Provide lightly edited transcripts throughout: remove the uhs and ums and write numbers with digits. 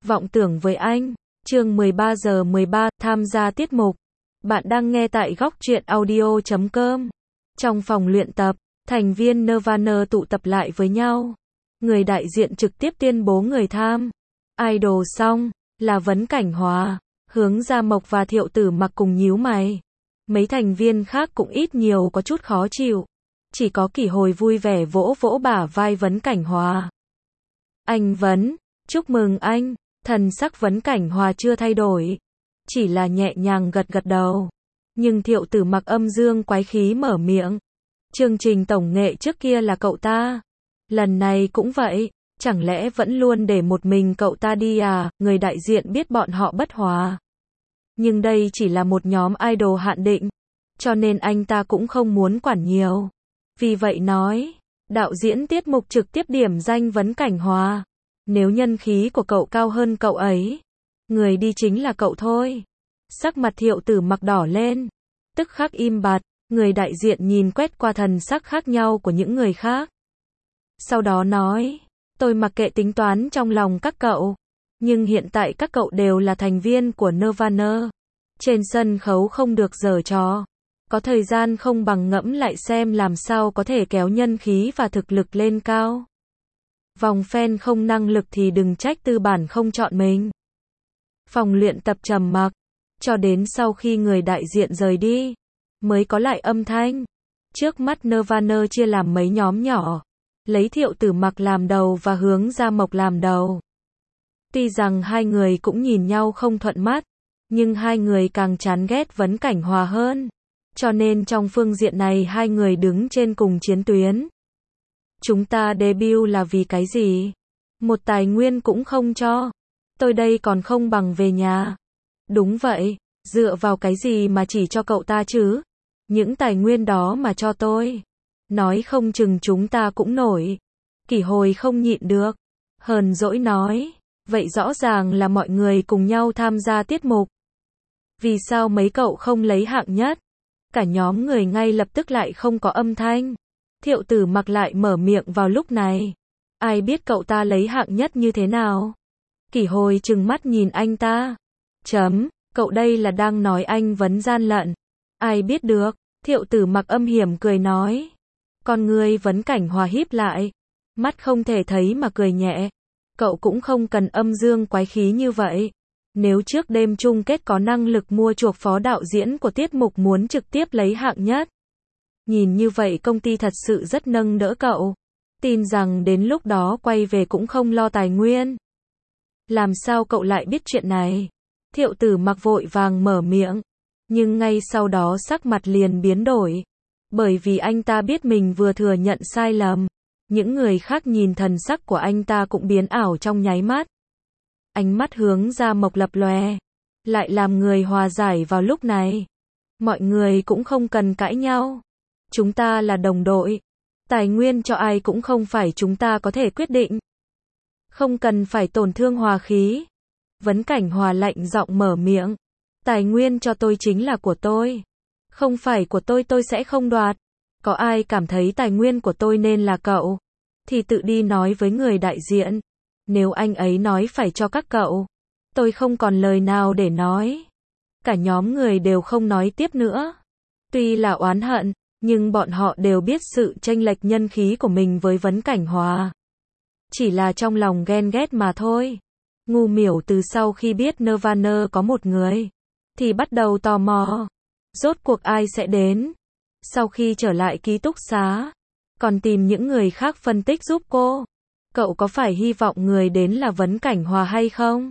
Vọng tưởng với anh, chương 13 giờ 13, tham gia tiết mục. Bạn đang nghe tại góc truyện audio.com. Trong phòng luyện tập, thành viên Nirvana tụ tập lại với nhau. Người đại diện trực tiếp tuyên bố người tham idol xong, là Vấn Cảnh Hòa, Hướng Gia Mộc và Thiệu Tử Mặc cùng nhíu mày. Mấy thành viên khác cũng ít nhiều có chút khó chịu. Chỉ có Kỷ Hồi vui vẻ vỗ vỗ bả vai Vấn Cảnh Hòa. Anh Vấn, chúc mừng anh. Thần sắc Vấn Cảnh Hòa chưa thay đổi, chỉ là nhẹ nhàng gật gật đầu. Nhưng Thiệu Tử Mặc âm dương quái khí mở miệng. Chương trình tổng nghệ trước kia là cậu ta, lần này cũng vậy, chẳng lẽ vẫn luôn để một mình cậu ta đi à? Người đại diện biết bọn họ bất hòa, nhưng đây chỉ là một nhóm idol hạn định, cho nên anh ta cũng không muốn quản nhiều. Vì vậy nói, đạo diễn tiết mục trực tiếp điểm danh Vấn Cảnh Hòa. Nếu nhân khí của cậu cao hơn cậu ấy, người đi chính là cậu thôi. Sắc mặt Thiệu Tử Mặc đỏ lên, tức khắc im bặt. Người đại diện nhìn quét qua thần sắc khác nhau của những người khác. Sau đó nói, tôi mặc kệ tính toán trong lòng các cậu, nhưng hiện tại các cậu đều là thành viên của Nirvana. Trên sân khấu không được giở trò. Có thời gian không bằng ngẫm lại xem làm sao có thể kéo nhân khí và thực lực lên cao. Vòng fan không năng lực thì đừng trách tư bản không chọn mình. Phòng luyện tập trầm mặc, cho đến sau khi người đại diện rời đi, mới có lại âm thanh. Trước mắt Nirvana chia làm mấy nhóm nhỏ, lấy Thiệu Tử Mặc làm đầu và Hướng Gia Mộc làm đầu. Tuy rằng hai người cũng nhìn nhau không thuận mắt, nhưng hai người càng chán ghét Vấn Cảnh Hòa hơn. Cho nên trong phương diện này hai người đứng trên cùng chiến tuyến. Chúng ta debut là vì cái gì? Một tài nguyên cũng không cho. Tôi đây còn không bằng về nhà. Đúng vậy, dựa vào cái gì mà chỉ cho cậu ta chứ? Những tài nguyên đó mà cho tôi, nói không chừng chúng ta cũng nổi. Kỷ Hồi không nhịn được, hờn dỗi nói, vậy rõ ràng là mọi người cùng nhau tham gia tiết mục. Vì sao mấy cậu không lấy hạng nhất? Cả nhóm người ngay lập tức lại không có âm thanh. Thiệu Tử Mặc lại mở miệng vào lúc này. Ai biết cậu ta lấy hạng nhất như thế nào? Kỷ Hồi trừng mắt nhìn anh ta. Cậu đây là đang nói anh Vấn gian lận. Ai biết được? Thiệu Tử Mặc âm hiểm cười nói. Con ngươi Vấn Cảnh Hòa híp lại, mắt không thể thấy mà cười nhẹ. Cậu cũng không cần âm dương quái khí như vậy. Nếu trước đêm chung kết có năng lực mua chuộc phó đạo diễn của tiết mục muốn trực tiếp lấy hạng nhất. Nhìn như vậy công ty thật sự rất nâng đỡ cậu. Tin rằng đến lúc đó quay về cũng không lo tài nguyên. Làm sao cậu lại biết chuyện này? Thiệu Tử Mặc vội vàng mở miệng. Nhưng ngay sau đó sắc mặt liền biến đổi. Bởi vì anh ta biết mình vừa thừa nhận sai lầm. Những người khác nhìn thần sắc của anh ta cũng biến ảo trong nháy mắt. Ánh mắt Hướng Gia Mộc lập lòe, lại làm người hòa giải vào lúc này. Mọi người cũng không cần cãi nhau. Chúng ta là đồng đội. Tài nguyên cho ai cũng không phải chúng ta có thể quyết định. Không cần phải tổn thương hòa khí. Vấn Cảnh Hòa lạnh giọng mở miệng. Tài nguyên cho tôi chính là của tôi. Không phải của tôi sẽ không đoạt. Có ai cảm thấy tài nguyên của tôi nên là cậu, thì tự đi nói với người đại diện. Nếu anh ấy nói phải cho các cậu, tôi không còn lời nào để nói. Cả nhóm người đều không nói tiếp nữa. Tuy là oán hận, nhưng bọn họ đều biết sự chênh lệch nhân khí của mình với Vấn Cảnh Hòa. Chỉ là trong lòng ghen ghét mà thôi. Ngu Miểu từ sau khi biết Nirvana có một người, thì bắt đầu tò mò. Rốt cuộc ai sẽ đến? Sau khi trở lại ký túc xá, còn tìm những người khác phân tích giúp cô. Cậu có phải hy vọng người đến là Vấn Cảnh Hòa hay không?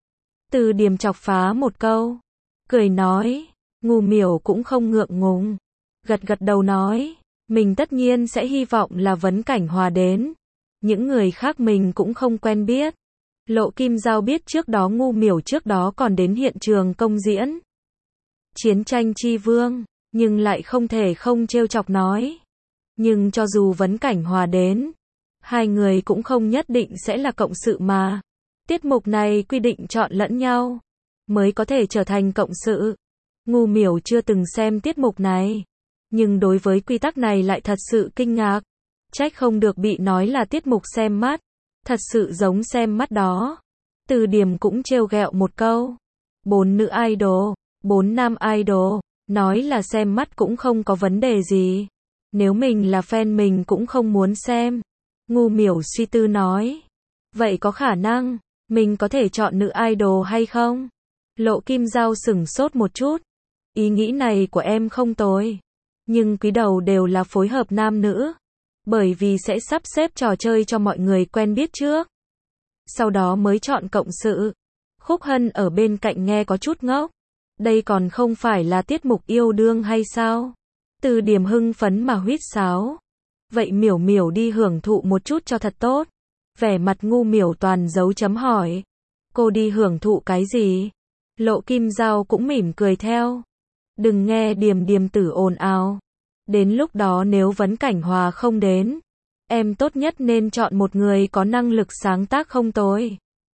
Từ Điềm chọc phá một câu, cười nói. Ngu Miểu cũng không ngượng ngùng, gật gật đầu nói, mình tất nhiên sẽ hy vọng là Vấn Cảnh Hòa đến. Những người khác mình cũng không quen biết. Lộ Kim Giao biết trước đó Ngu Miểu trước đó còn đến hiện trường công diễn Chiến tranh Chi Vương, nhưng lại không thể không trêu chọc nói. Nhưng cho dù Vấn Cảnh Hòa đến, hai người cũng không nhất định sẽ là cộng sự mà. Tiết mục này quy định chọn lẫn nhau mới có thể trở thành cộng sự. Ngu Miểu chưa từng xem tiết mục này, nhưng đối với quy tắc này lại thật sự kinh ngạc. Trách không được bị nói là tiết mục xem mắt, thật sự giống xem mắt đó. Từ Điểm cũng trêu ghẹo một câu. 4 nữ idol, 4 nam idol, nói là xem mắt cũng không có vấn đề gì. Nếu mình là fan mình cũng không muốn xem. Ngu Miểu suy tư nói. Vậy có khả năng, mình có thể chọn nữ idol hay không? Lộ Kim Dao sửng sốt một chút. Ý nghĩ này của em không tồi. Nhưng quý đầu đều là phối hợp nam nữ. Bởi vì sẽ sắp xếp trò chơi cho mọi người quen biết trước. Sau đó mới chọn cộng sự. Khúc Hân ở bên cạnh nghe có chút ngốc. Đây còn không phải là tiết mục yêu đương hay sao? Từ Điểm hưng phấn mà huýt sáo. Vậy Miểu Miểu đi hưởng thụ một chút cho thật tốt. Vẻ mặt Ngu Miểu toàn dấu chấm hỏi. Cô đi hưởng thụ cái gì? Lộ Kim Dao cũng mỉm cười theo. Đừng nghe Điềm Điềm tử ồn ào. Đến lúc đó nếu Vấn Cảnh Hòa không đến, em tốt nhất nên chọn một người có năng lực sáng tác không tồi.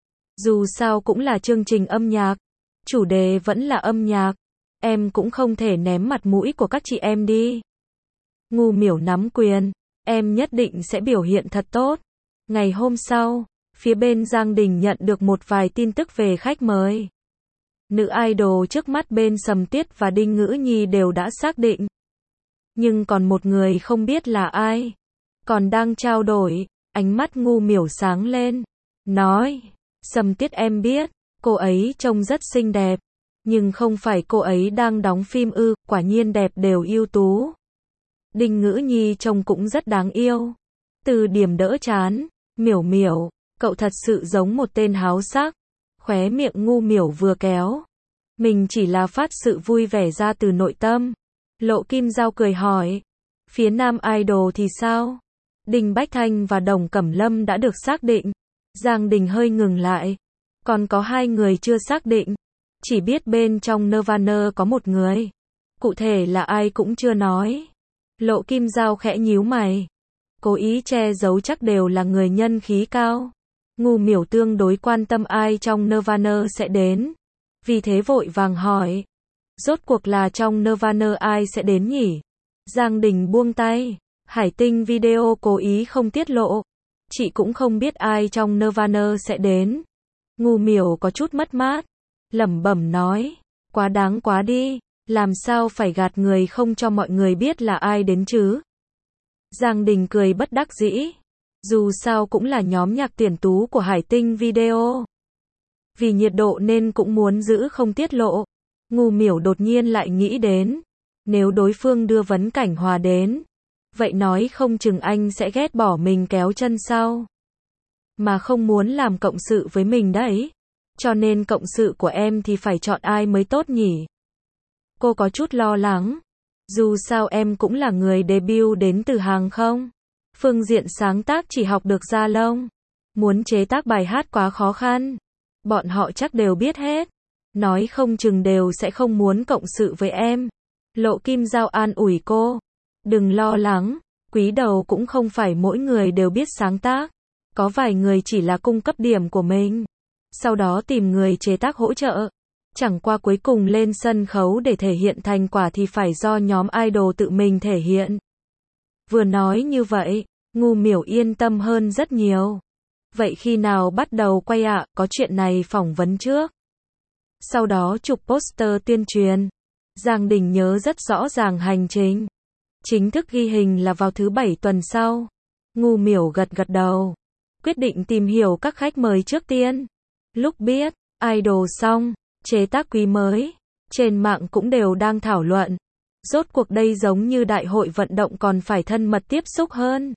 Dù sao cũng là chương trình âm nhạc, chủ đề vẫn là âm nhạc, em cũng không thể ném mặt mũi của các chị em đi. Ngu Miểu nắm quyền, em nhất định sẽ biểu hiện thật tốt. Ngày hôm sau, phía bên Giang Đình nhận được một vài tin tức về khách mời. Nữ idol trước mắt bên Sầm Tiết và Đinh Ngữ Nhi đều đã xác định. Nhưng còn một người không biết là ai. Còn đang trao đổi, ánh mắt Ngu Miểu sáng lên. Nói, Sầm Tiết em biết, cô ấy trông rất xinh đẹp. Nhưng không phải cô ấy đang đóng phim ư, quả nhiên đẹp đều ưu tú. Đinh Ngữ Nhi trông cũng rất đáng yêu. Từ Điểm đỡ chán, Miểu Miểu, cậu thật sự giống một tên háo sắc. Khóe miệng Ngu Miểu vừa kéo. Mình chỉ là phát sự vui vẻ ra từ nội tâm. Lộ Kim Dao cười hỏi. Phía nam idol thì sao? Đinh Bách Thanh và Đồng Cẩm Lâm đã được xác định. Giang Đình hơi ngừng lại. Còn có 2 người chưa xác định. Chỉ biết bên trong Nirvana có một người. Cụ thể là ai cũng chưa nói. Lộ Kim Dao khẽ nhíu mày. Cố ý che giấu chắc đều là người nhân khí cao. Ngu Miểu tương đối quan tâm ai trong Nirvana sẽ đến. Vì thế vội vàng hỏi. Rốt cuộc là trong Nirvana ai sẽ đến nhỉ? Giang Đình buông tay. Hải Tinh Video cố ý không tiết lộ. Chị cũng không biết ai trong Nirvana sẽ đến. Ngu Miểu có chút mất mát. Lẩm bẩm nói. Quá đáng quá đi. Làm sao phải gạt người không cho mọi người biết là ai đến chứ? Giang Đình cười bất đắc dĩ. Dù sao cũng là nhóm nhạc tuyển tú của Hải Tinh Video. Vì nhiệt độ nên cũng muốn giữ không tiết lộ. Ngu Miểu đột nhiên lại nghĩ đến. Nếu đối phương đưa Vấn Cảnh Hòa đến. Vậy nói không chừng anh sẽ ghét bỏ mình kéo chân sau. Mà không muốn làm cộng sự với mình đấy. Cho nên cộng sự của em thì phải chọn ai mới tốt nhỉ? Cô có chút lo lắng. Dù sao em cũng là người debut đến từ hàng không. Phương diện sáng tác chỉ học được da lông. Muốn chế tác bài hát quá khó khăn. Bọn họ chắc đều biết hết. Nói không chừng đều sẽ không muốn cộng sự với em. Lộ Kim Dao an ủi cô. Đừng lo lắng. Quý đầu cũng không phải mỗi người đều biết sáng tác. Có vài người chỉ là cung cấp điểm của mình. Sau đó tìm người chế tác hỗ trợ. Chẳng qua cuối cùng lên sân khấu để thể hiện thành quả thì phải do nhóm idol tự mình thể hiện. Vừa nói như vậy, Ngu Miểu yên tâm hơn rất nhiều. Vậy khi nào bắt đầu quay ạ? Có chuyện này phỏng vấn trước. Sau đó chụp poster tuyên truyền. Giang Đình nhớ rất rõ ràng hành trình. Chính thức ghi hình là vào thứ 7 tuần sau. Ngu Miểu gật gật đầu. Quyết định tìm hiểu các khách mời trước tiên. Lúc biết, idol xong, chế tác quý mới. Trên mạng cũng đều đang thảo luận. Rốt cuộc đây giống như đại hội vận động còn phải thân mật tiếp xúc hơn.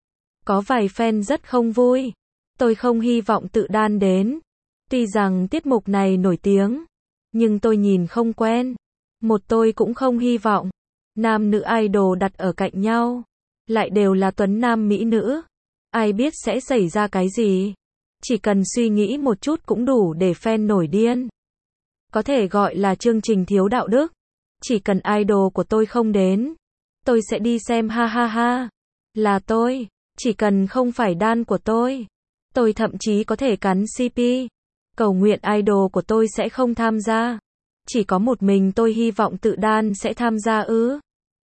Có vài fan rất không vui. Tôi không hy vọng tự đan đến. Tuy rằng tiết mục này nổi tiếng. Nhưng tôi nhìn không quen. Một tôi cũng không hy vọng. Nam nữ idol đặt ở cạnh nhau. Lại đều là tuấn nam mỹ nữ. Ai biết sẽ xảy ra cái gì. Chỉ cần suy nghĩ một chút cũng đủ để fan nổi điên. Có thể gọi là chương trình thiếu đạo đức. Chỉ cần idol của tôi không đến. Tôi sẽ đi xem ha ha ha. Là tôi. Chỉ cần không phải đan của tôi. Tôi thậm chí có thể cắn CP. Cầu nguyện idol của tôi sẽ không tham gia. Chỉ có một mình tôi hy vọng tự đan sẽ tham gia ư.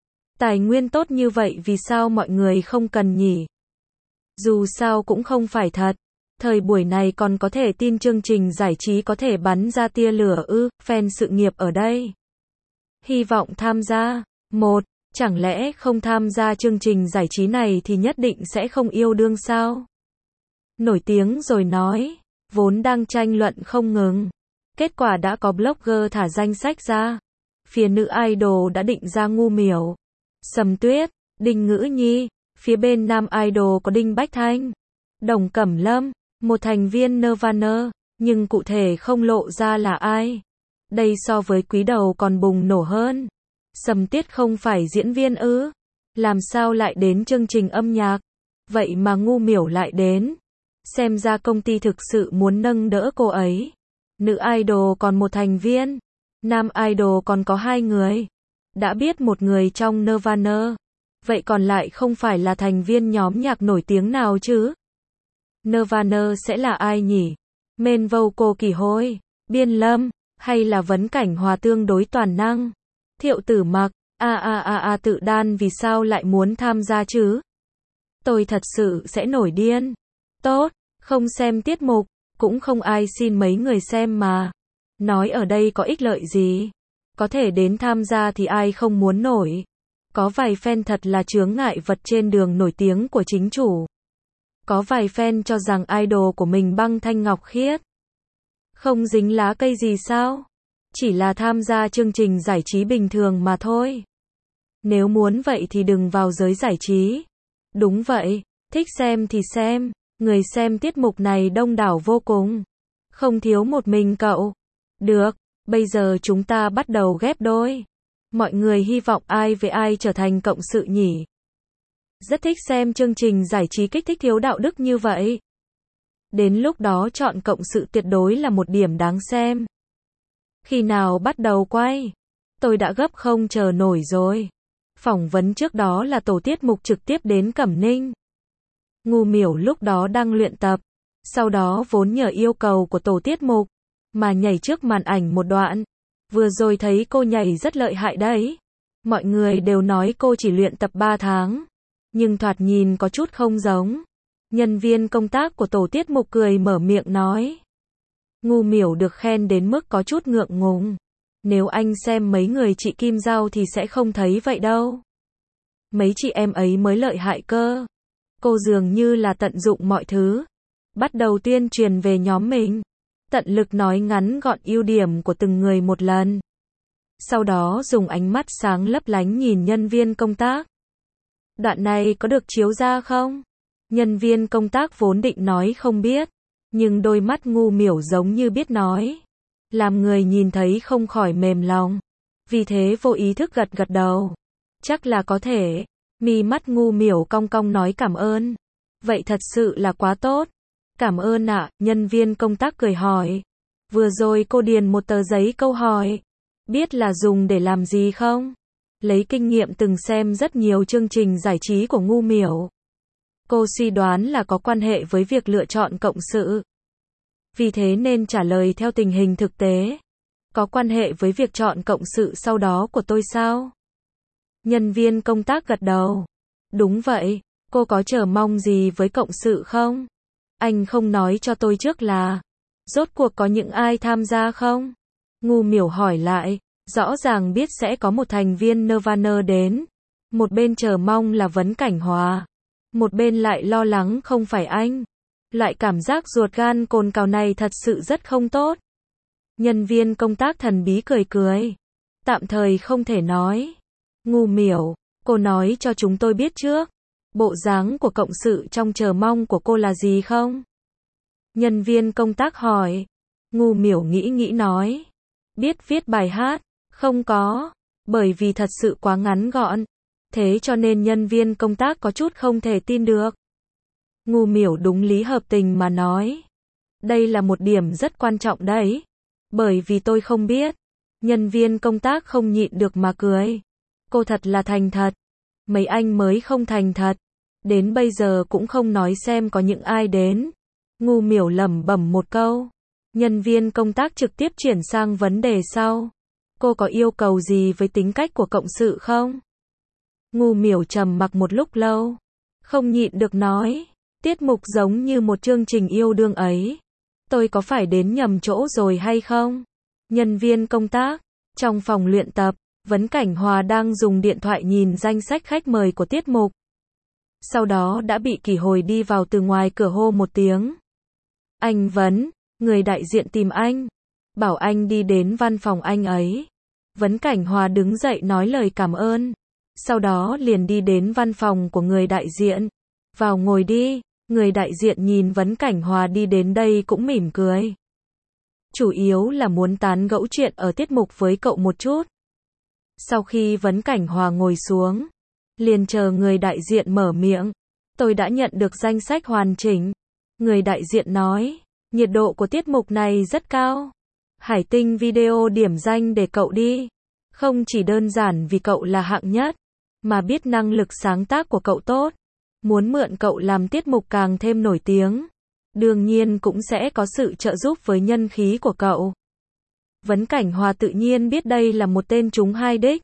Tài nguyên tốt như vậy vì sao mọi người không cần nhỉ? Dù sao cũng không phải thật. Thời buổi này còn có thể tin chương trình giải trí có thể bắn ra tia lửa ư, fan sự nghiệp ở đây. Hy vọng tham gia. Một, chẳng lẽ không tham gia chương trình giải trí này thì nhất định sẽ không yêu đương sao? Nổi tiếng rồi nói, vốn đang tranh luận không ngừng. Kết quả đã có blogger thả danh sách ra. Phía nữ idol đã định ra Ngu Miểu, Sầm Tuyết, Đinh Ngữ Nhi. Phía bên nam idol có Đinh Bách Thanh, Đồng Cẩm Lâm, một thành viên Nirvana, nhưng cụ thể không lộ ra là ai. Đây so với quý đầu còn bùng nổ hơn. Sầm Tuyết không phải diễn viên ư? Làm sao lại đến chương trình âm nhạc? Vậy mà Ngu Miểu lại đến. Xem ra công ty thực sự muốn nâng đỡ cô ấy. Nữ idol còn một thành viên, nam idol còn có 2 người. Đã biết một người trong Nirvana, vậy còn lại không phải là thành viên nhóm nhạc nổi tiếng nào chứ? Nirvana sẽ là ai nhỉ? Main vocal Kỳ Hôi, Biên Lâm, hay là Vấn Cảnh Hòa tương đối toàn năng? Thiệu Tử Mặc, Tự Đan vì sao lại muốn tham gia chứ? Tôi thật sự sẽ nổi điên. Tốt, không xem tiết mục, cũng không ai xin mấy người xem mà. Nói ở đây có ích lợi gì? Có thể đến tham gia thì ai không muốn nổi. Có vài fan thật là chướng ngại vật trên đường nổi tiếng của chính chủ. Có vài fan cho rằng idol của mình Băng Thanh Ngọc Khiết không dính lá cây gì sao? Chỉ là tham gia chương trình giải trí bình thường mà thôi. Nếu muốn vậy thì đừng vào giới giải trí. Đúng vậy, thích xem thì xem. Người xem tiết mục này đông đảo vô cùng. Không thiếu một mình cậu. Được, bây giờ chúng ta bắt đầu ghép đôi. Mọi người hy vọng ai với ai trở thành cộng sự nhỉ? Rất thích xem chương trình giải trí kích thích thiếu đạo đức như vậy. Đến lúc đó chọn cộng sự tuyệt đối là một điểm đáng xem. Khi nào bắt đầu quay? Tôi đã gấp không chờ nổi rồi. Phỏng vấn trước đó là tổ tiết mục trực tiếp đến Cẩm Ninh. Ngu Miểu lúc đó đang luyện tập. Sau đó vốn nhờ yêu cầu của tổ tiết mục mà nhảy trước màn ảnh một đoạn. Vừa rồi thấy cô nhảy rất lợi hại đấy. Mọi người đều nói cô chỉ luyện tập 3 tháng. Nhưng thoạt nhìn có chút không giống. Nhân viên công tác của tổ tiết mục cười mở miệng nói. Ngu Miểu được khen đến mức có chút ngượng ngùng. Nếu anh xem mấy người chị Kim Giao thì sẽ không thấy vậy đâu. Mấy chị em ấy mới lợi hại cơ. Cô dường như là tận dụng mọi thứ. Bắt đầu tuyên truyền về nhóm mình. Tận lực nói ngắn gọn ưu điểm của từng người một lần. Sau đó dùng ánh mắt sáng lấp lánh nhìn nhân viên công tác. Đoạn này có được chiếu ra không? Nhân viên công tác vốn định nói không biết. Nhưng đôi mắt Ngu Miểu giống như biết nói. Làm người nhìn thấy không khỏi mềm lòng. Vì thế vô ý thức gật gật đầu. Chắc là có thể. Mi mắt Ngu Miểu cong cong nói cảm ơn. Vậy thật sự là quá tốt. Cảm ơn ạ, nhân viên công tác cười hỏi. Vừa rồi cô điền một tờ giấy câu hỏi. Biết là dùng để làm gì không? Lấy kinh nghiệm từng xem rất nhiều chương trình giải trí của Ngu Miểu. Cô suy đoán là có quan hệ với việc lựa chọn cộng sự. Vì thế nên trả lời theo tình hình thực tế. Có quan hệ với việc chọn cộng sự sau đó của tôi sao? Nhân viên công tác gật đầu. Đúng vậy, cô có chờ mong gì với cộng sự không? Anh không nói cho tôi trước là, rốt cuộc có những ai tham gia không? Ngu Miểu hỏi lại, rõ ràng biết sẽ có một thành viên Nirvana đến. Một bên chờ mong là Vấn Cảnh Hòa. Một bên lại lo lắng không phải anh. Loại cảm giác ruột gan cồn cào này thật sự rất không tốt. Nhân viên công tác thần bí cười cười. Tạm thời không thể nói. Ngu Miểu, cô nói cho chúng tôi biết trước. Bộ dáng của cộng sự trong chờ mong của cô là gì không? Nhân viên công tác hỏi. Ngu Miểu nghĩ nói. Biết viết bài hát? Không có. Bởi vì thật sự quá ngắn gọn. Thế cho nên nhân viên công tác có chút không thể tin được. Ngu Miểu đúng lý hợp tình mà nói. Đây là một điểm rất quan trọng đấy. Bởi vì tôi không biết. Nhân viên công tác không nhịn được mà cười. Cô thật là thành thật. Mấy anh mới không thành thật. Đến bây giờ cũng không nói xem có những ai đến. Ngu Miểu lẩm bẩm một câu. Nhân viên công tác trực tiếp chuyển sang vấn đề sau. Cô có yêu cầu gì với tính cách của cộng sự không? Ngu Miểu trầm mặc một lúc lâu. Không nhịn được nói. Tiết mục giống như một chương trình yêu đương ấy. Tôi có phải đến nhầm chỗ rồi hay không? Nhân viên công tác. Trong phòng luyện tập, Vấn Cảnh Hòa đang dùng điện thoại nhìn danh sách khách mời của tiết mục. Sau đó đã bị Kỷ Hồi đi vào từ ngoài cửa hô một tiếng. Anh Vấn, người đại diện tìm anh. Bảo anh đi đến văn phòng anh ấy. Vấn Cảnh Hòa đứng dậy nói lời cảm ơn. Sau đó liền đi đến văn phòng của người đại diện. Vào ngồi đi. Người đại diện nhìn Vấn Cảnh Hòa đi đến đây cũng mỉm cười. Chủ yếu là muốn tán gẫu chuyện ở tiết mục với cậu một chút. Sau khi Vấn Cảnh Hòa ngồi xuống, liền chờ người đại diện mở miệng. Tôi đã nhận được danh sách hoàn chỉnh. Người đại diện nói, nhiệt độ của tiết mục này rất cao. Hải Tinh Video điểm danh để cậu đi. Không chỉ đơn giản vì cậu là hạng nhất, mà biết năng lực sáng tác của cậu tốt. Muốn mượn cậu làm tiết mục càng thêm nổi tiếng. Đương nhiên cũng sẽ có sự trợ giúp với nhân khí của cậu. Vấn Cảnh Hòa tự nhiên biết đây là một tên trúng hai đích.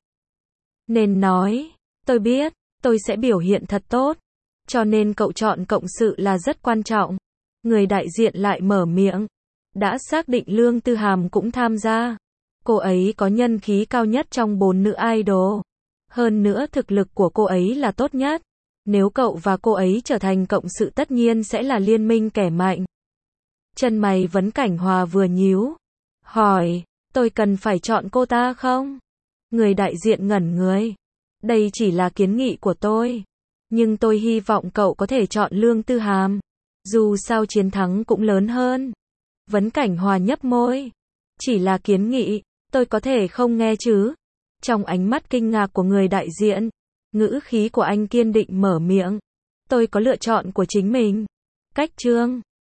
Nên nói, tôi biết, tôi sẽ biểu hiện thật tốt. Cho nên cậu chọn cộng sự là rất quan trọng. Người đại diện lại mở miệng. Đã xác định Lương Tư Hàm cũng tham gia. Cô ấy có nhân khí cao nhất trong 4 nữ idol. Hơn nữa thực lực của cô ấy là tốt nhất. Nếu cậu và cô ấy trở thành cộng sự tất nhiên sẽ là liên minh kẻ mạnh. Chân mày Vấn Cảnh Hòa vừa nhíu. Hỏi, tôi cần phải chọn cô ta không? Người đại diện ngẩn người. Đây chỉ là kiến nghị của tôi. Nhưng tôi hy vọng cậu có thể chọn Lương Tư Hàm. Dù sao chiến thắng cũng lớn hơn. Vấn Cảnh Hòa nhấp môi. Chỉ là kiến nghị, tôi có thể không nghe chứ? Trong ánh mắt kinh ngạc của người đại diện, ngữ khí của anh kiên định mở miệng. Tôi có lựa chọn của chính mình. Cách chương